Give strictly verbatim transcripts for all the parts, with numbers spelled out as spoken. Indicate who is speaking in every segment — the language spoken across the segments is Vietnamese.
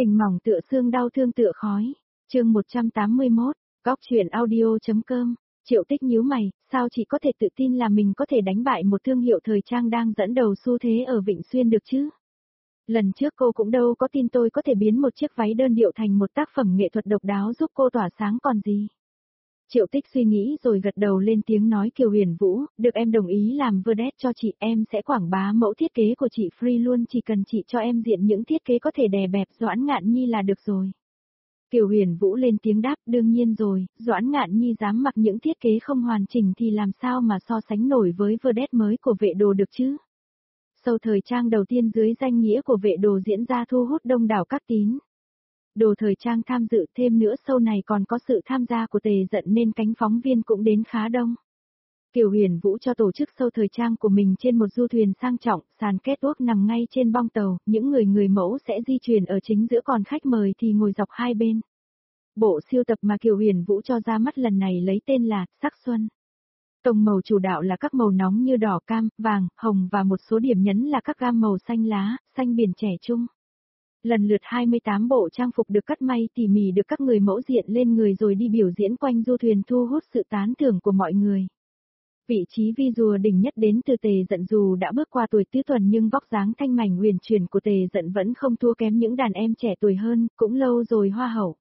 Speaker 1: Tình mỏng tựa xương đau thương tựa khói. Chương một trăm tám mươi mốt, góc truyện audio.com. Triệu Tích nhíu mày, sao chị có thể tự tin là mình có thể đánh bại một thương hiệu thời trang đang dẫn đầu xu thế ở Vịnh Xuyên được chứ? Lần trước cô cũng đâu có tin tôi có thể biến một chiếc váy đơn điệu thành một tác phẩm nghệ thuật độc đáo giúp cô tỏa sáng còn gì. Triệu Tích suy nghĩ rồi gật đầu lên tiếng nói Kiều Huyền Vũ, được em đồng ý làm vedette cho chị, em sẽ quảng bá mẫu thiết kế của chị free luôn, chỉ cần chị cho em diện những thiết kế có thể đè bẹp Doãn Ngạn Nhi là được rồi. Kiều Huyền Vũ lên tiếng đáp, đương nhiên rồi, Doãn Ngạn Nhi dám mặc những thiết kế không hoàn chỉnh thì làm sao mà so sánh nổi với vedette mới của Vệ Đồ được chứ. Show thời trang đầu tiên dưới danh nghĩa của Vệ Đồ diễn ra thu hút đông đảo các tín đồ thời trang tham dự, thêm nữa show này còn có sự tham gia của Tề Dận nên cánh phóng viên cũng đến khá đông. Kiều Huyền Vũ cho tổ chức show thời trang của mình trên một du thuyền sang trọng, sàn catwalk nằm ngay trên bong tàu, những người người mẫu sẽ di chuyển ở chính giữa còn khách mời thì ngồi dọc hai bên. Bộ siêu tập mà Kiều Huyền Vũ cho ra mắt lần này lấy tên là Sắc Xuân. Tông màu chủ đạo là các màu nóng như đỏ, cam, vàng, hồng và một số điểm nhấn là các gam màu xanh lá, xanh biển trẻ trung. Lần lượt hai mươi tám bộ trang phục được cắt may tỉ mỉ được các người mẫu diện lên người rồi đi biểu diễn quanh du thuyền thu hút sự tán thưởng của mọi người. Vị trí vi rùa đỉnh nhất đến từ Tề Dận, dù đã bước qua tuổi tứ tuần nhưng vóc dáng thanh mảnh huyền chuyển của Tề Dận vẫn không thua kém những đàn em trẻ tuổi hơn, cũng lâu rồi hoa hậu.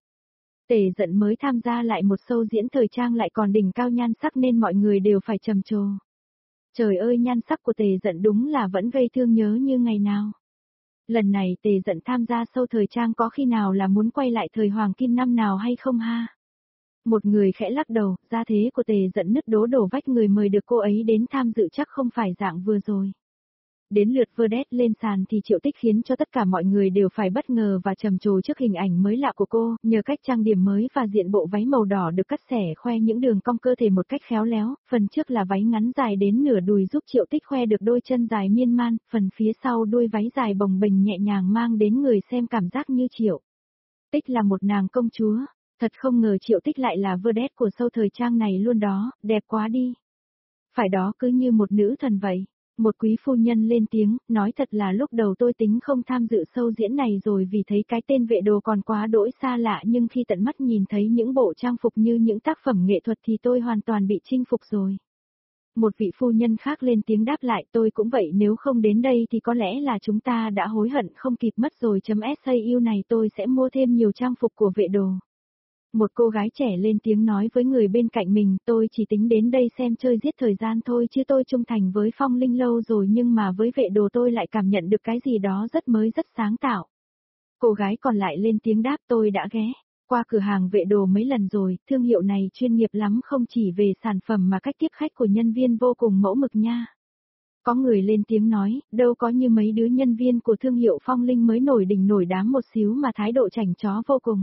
Speaker 1: Tề Dận mới tham gia lại một show diễn thời trang lại còn đỉnh cao nhan sắc nên mọi người đều phải trầm trồ. Trời ơi, nhan sắc của Tề Dận đúng là vẫn gây thương nhớ như ngày nào. Lần này Tề Dận tham gia show thời trang có khi nào là muốn quay lại thời hoàng kim năm nào hay không ha? Một người khẽ lắc đầu, gia thế của Tề Dận nứt đố đổ vách, người mời được cô ấy đến tham dự chắc không phải dạng vừa rồi. Đến lượt vedette lên sàn thì Triệu Tích khiến cho tất cả mọi người đều phải bất ngờ và trầm trồ trước hình ảnh mới lạ của cô, nhờ cách trang điểm mới và diện bộ váy màu đỏ được cắt xẻ khoe những đường cong cơ thể một cách khéo léo, phần trước là váy ngắn dài đến nửa đùi giúp Triệu Tích khoe được đôi chân dài miên man, phần phía sau đuôi váy dài bồng bềnh nhẹ nhàng mang đến người xem cảm giác như Triệu Tích là một nàng công chúa. Thật không ngờ Triệu Tích lại là vedette của show thời trang này luôn đó, đẹp quá đi. Phải đó, cứ như một nữ thần vậy. Một quý phu nhân lên tiếng, nói thật là lúc đầu tôi tính không tham dự show diễn này rồi vì thấy cái tên Vệ Đồ còn quá đỗi xa lạ, nhưng khi tận mắt nhìn thấy những bộ trang phục như những tác phẩm nghệ thuật thì tôi hoàn toàn bị chinh phục rồi. Một vị phu nhân khác lên tiếng đáp lại, tôi cũng vậy, nếu không đến đây thì có lẽ là chúng ta đã hối hận không kịp mất rồi. .sau này tôi sẽ mua thêm nhiều trang phục của Vệ Đồ. Một cô gái trẻ lên tiếng nói với người bên cạnh mình, tôi chỉ tính đến đây xem chơi giết thời gian thôi chứ tôi trung thành với Phong Linh lâu rồi, nhưng mà với Vệ Đồ tôi lại cảm nhận được cái gì đó rất mới, rất sáng tạo. Cô gái còn lại lên tiếng đáp, tôi đã ghé qua cửa hàng Vệ Đồ mấy lần rồi, thương hiệu này chuyên nghiệp lắm, không chỉ về sản phẩm mà cách tiếp khách của nhân viên vô cùng mẫu mực nha. Có người lên tiếng nói, đâu có như mấy đứa nhân viên của thương hiệu Phong Linh mới nổi đỉnh nổi đám một xíu mà thái độ chảnh chó vô cùng.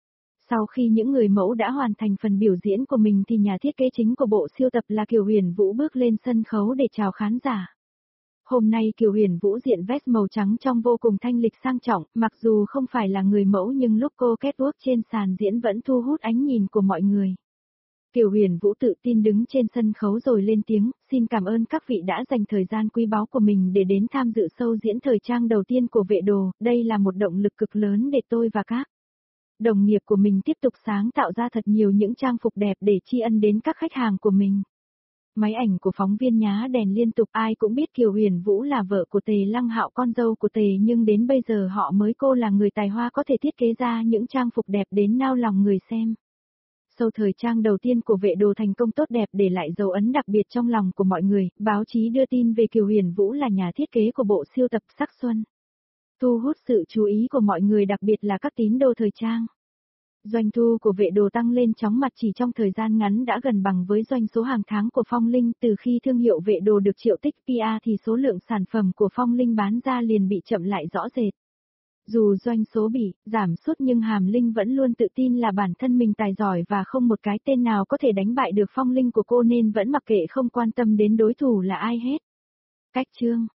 Speaker 1: Sau khi những người mẫu đã hoàn thành phần biểu diễn của mình thì nhà thiết kế chính của bộ siêu tập là Kiều Huyền Vũ bước lên sân khấu để chào khán giả. Hôm nay Kiều Huyền Vũ diện vest màu trắng trong vô cùng thanh lịch sang trọng, mặc dù không phải là người mẫu nhưng lúc cô catwalk trên sàn diễn vẫn thu hút ánh nhìn của mọi người. Kiều Huyền Vũ tự tin đứng trên sân khấu rồi lên tiếng, xin cảm ơn các vị đã dành thời gian quý báu của mình để đến tham dự show diễn thời trang đầu tiên của Vệ Đồ, đây là một động lực cực lớn để tôi và các đồng nghiệp của mình tiếp tục sáng tạo ra thật nhiều những trang phục đẹp để tri ân đến các khách hàng của mình. Máy ảnh của phóng viên nhá đèn liên tục, ai cũng biết Kiều Huyền Vũ là vợ của Tề Lăng Hạo, con dâu của Tề, nhưng đến bây giờ họ mới cô là người tài hoa có thể thiết kế ra những trang phục đẹp đến nao lòng người xem. Show thời trang đầu tiên của Vệ Đồ thành công tốt đẹp, để lại dấu ấn đặc biệt trong lòng của mọi người. Báo chí đưa tin về Kiều Huyền Vũ là nhà thiết kế của bộ siêu tập Sắc Xuân, thu hút sự chú ý của mọi người, đặc biệt là các tín đồ thời trang. Doanh thu của Vệ Đồ tăng lên chóng mặt, chỉ trong thời gian ngắn đã gần bằng với doanh số hàng tháng của Phong Linh. Từ khi thương hiệu Vệ Đồ được Triệu Tích pê e thì số lượng sản phẩm của Phong Linh bán ra liền bị chậm lại rõ rệt. Dù doanh số bị giảm sút nhưng Hàm Linh vẫn luôn tự tin là bản thân mình tài giỏi và không một cái tên nào có thể đánh bại được Phong Linh của cô, nên vẫn mặc kệ không quan tâm đến đối thủ là ai hết. Cách chương